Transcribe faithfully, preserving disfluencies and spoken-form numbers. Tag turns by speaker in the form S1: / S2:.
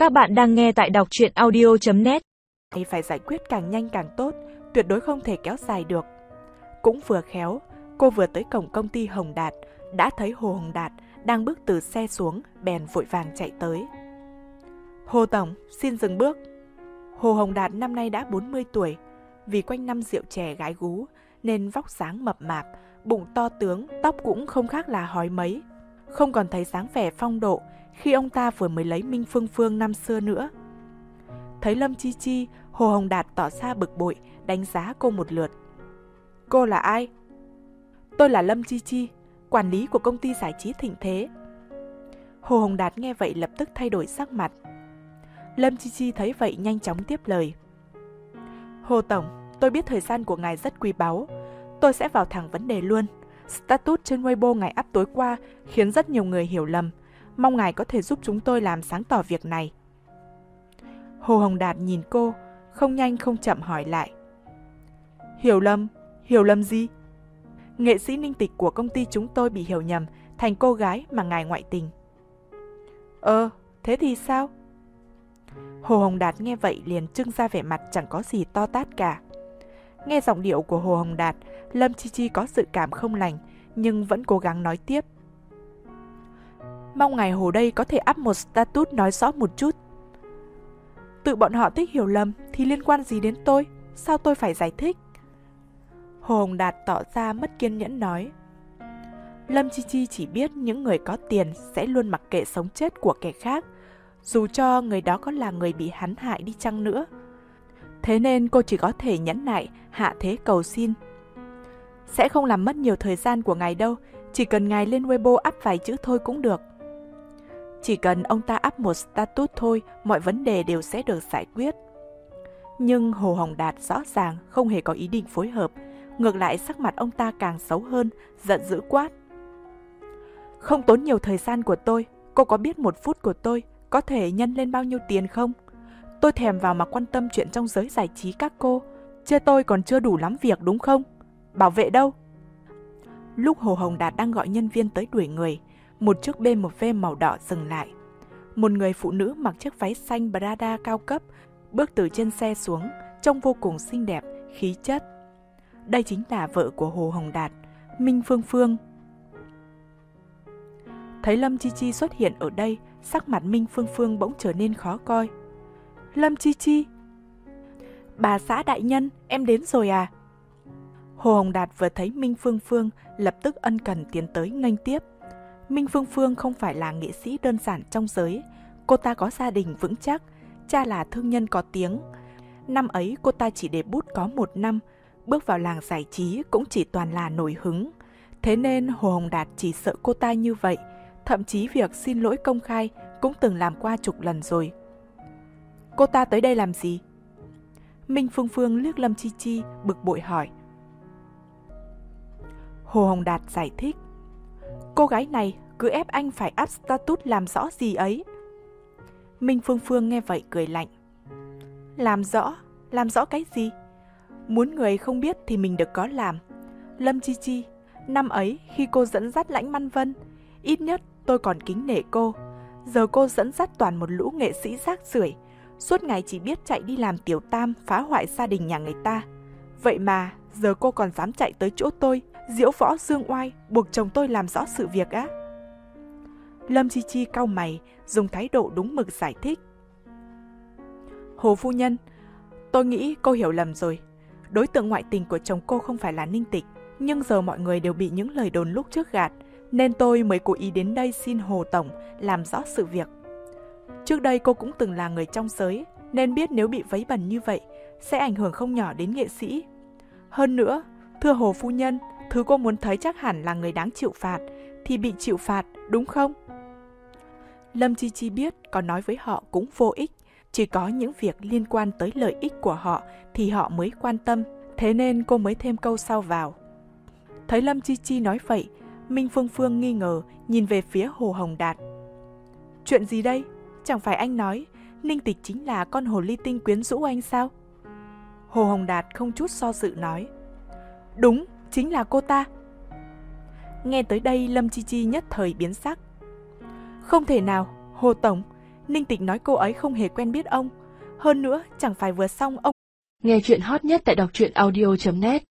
S1: Các bạn đang nghe tại đọc truyện audio chấm net.
S2: Phải giải quyết càng nhanh càng tốt, tuyệt đối không thể kéo dài được. Cũng vừa khéo, cô vừa tới cổng công ty Hồng Đạt, đã thấy Hồ Hồng Đạt đang bước từ xe xuống, bèn vội vàng chạy tới. Hồ Tổng, xin dừng bước. Hồ Hồng Đạt năm nay đã bốn mươi tuổi, vì quanh năm rượu chè gái gú nên vóc dáng mập mạp, bụng to tướng, tóc cũng không khác là hói mấy, không còn thấy dáng vẻ phong độ khi ông ta vừa mới lấy Minh Phương Phương năm xưa nữa. Thấy Lâm Chi Chi, Hồ Hồng Đạt tỏ ra bực bội, đánh giá cô một lượt. Cô là ai? Tôi là Lâm Chi Chi, quản lý của công ty giải trí Thịnh Thế. Hồ Hồng Đạt nghe vậy lập tức thay đổi sắc mặt. Lâm Chi Chi thấy vậy nhanh chóng tiếp lời. Hồ Tổng, tôi biết thời gian của ngài rất quý báu. Tôi sẽ vào thẳng vấn đề luôn. Status trên Weibo ngài up tối qua khiến rất nhiều người hiểu lầm. Mong ngài có thể giúp chúng tôi làm sáng tỏ việc này. Hồ Hồng Đạt nhìn cô, không nhanh không chậm hỏi lại. Hiểu lầm? Hiểu lầm gì? Nghệ sĩ Ninh Tịch của công ty chúng tôi bị hiểu nhầm thành cô gái mà ngài ngoại tình. Ờ, thế thì sao? Hồ Hồng Đạt nghe vậy liền trưng ra vẻ mặt chẳng có gì to tát cả. Nghe giọng điệu của Hồ Hồng Đạt, Lâm Chi Chi có dự cảm không lành, nhưng vẫn cố gắng nói tiếp. Mong ngài Hồ đây có thể up một status nói rõ một chút. Tự bọn họ thích hiểu lầm thì liên quan gì đến tôi? Sao tôi phải giải thích? Hồ Hồng Đạt tỏ ra mất kiên nhẫn nói. Lâm Chi Chi chỉ biết những người có tiền sẽ luôn mặc kệ sống chết của kẻ khác, dù cho người đó có là người bị hắn hại đi chăng nữa. Thế nên cô chỉ có thể nhẫn nại, hạ thế cầu xin. Sẽ không làm mất nhiều thời gian của ngài đâu, chỉ cần ngài lên Weibo up vài chữ thôi cũng được. Chỉ cần ông ta up một status thôi, mọi vấn đề đều sẽ được giải quyết. Nhưng Hồ Hồng Đạt rõ ràng không hề có ý định phối hợp, ngược lại sắc mặt ông ta càng xấu hơn, giận dữ quát. Không tốn nhiều thời gian của tôi, cô có biết một phút của tôi có thể nhân lên bao nhiêu tiền không? Tôi thèm vào mà quan tâm chuyện trong giới giải trí các cô, chê tôi còn chưa đủ lắm việc đúng không? Bảo vệ đâu? Lúc Hồ Hồng Đạt đang gọi nhân viên tới đuổi người, một chiếc bê em vê màu đỏ dừng lại. Một người phụ nữ mặc chiếc váy xanh Prada cao cấp bước từ trên xe xuống, trông vô cùng xinh đẹp, khí chất. Đây chính là vợ của Hồ Hồng Đạt, Minh Phương Phương. Thấy Lâm Chi Chi xuất hiện ở đây, sắc mặt Minh Phương Phương bỗng trở nên khó coi. Lâm Chi Chi! Bà xã đại nhân, em đến rồi à? Hồ Hồng Đạt vừa thấy Minh Phương Phương, lập tức ân cần tiến tới nghênh tiếp. Minh Phương Phương không phải là nghệ sĩ đơn giản trong giới. Cô ta có gia đình vững chắc, cha là thương nhân có tiếng. Năm ấy cô ta chỉ debut có một năm, bước vào làng giải trí cũng chỉ toàn là nổi hứng. Thế nên Hồ Hồng Đạt chỉ sợ cô ta như vậy, thậm chí việc xin lỗi công khai cũng từng làm qua chục lần rồi. Cô ta tới đây làm gì? Minh Phương Phương liếc Lâm Chi Chi bực bội hỏi. Hồ Hồng Đạt giải thích. Cô gái này cứ ép anh phải up status làm rõ gì ấy. Minh Phương Phương nghe vậy cười lạnh. Làm rõ? Làm rõ cái gì? Muốn người không biết thì mình được có làm. Lâm Chi Chi, năm ấy khi cô dẫn dắt Lãnh Măn Vân, ít nhất tôi còn kính nể cô. Giờ cô dẫn dắt toàn một lũ nghệ sĩ rác rưởi, suốt ngày chỉ biết chạy đi làm tiểu tam, phá hoại gia đình nhà người ta. Vậy mà giờ cô còn dám chạy tới chỗ tôi, diễu võ dương oai, buộc chồng tôi làm rõ sự việc á? Lâm Chi Chi cau mày, dùng thái độ đúng mực giải thích. Hồ phu nhân, tôi nghĩ cô hiểu lầm rồi. Đối tượng ngoại tình của chồng cô không phải là Ninh Tịch, nhưng giờ mọi người đều bị những lời đồn lúc trước gạt, nên tôi mới cố ý đến đây xin Hồ Tổng làm rõ sự việc. Trước đây cô cũng từng là người trong giới, nên biết nếu bị vấy bẩn như vậy sẽ ảnh hưởng không nhỏ đến nghệ sĩ. Hơn nữa, thưa Hồ phu nhân, thứ cô muốn thấy chắc hẳn là người đáng chịu phạt thì bị chịu phạt, đúng không? Lâm Chi Chi biết có nói với họ cũng vô ích, chỉ có những việc liên quan tới lợi ích của họ thì họ mới quan tâm, thế nên cô mới thêm câu sau vào. Thấy Lâm Chi Chi nói vậy, Minh Phương Phương nghi ngờ nhìn về phía Hồ Hồng Đạt. Chuyện gì đây? Chẳng phải anh nói Ninh Tịch chính là con hồ ly tinh quyến rũ anh sao? Hồ Hồng Đạt không chút do dự nói. Đúng, chính là cô ta. Nghe tới đây Lâm Chi Chi nhất thời biến sắc. Không thể nào, Hồ Tổng, Ninh Tịch nói cô ấy không hề quen biết ông. Hơn nữa, chẳng phải vừa xong ông...
S3: Nghe chuyện hot nhất tại đọc truyện audio chấm net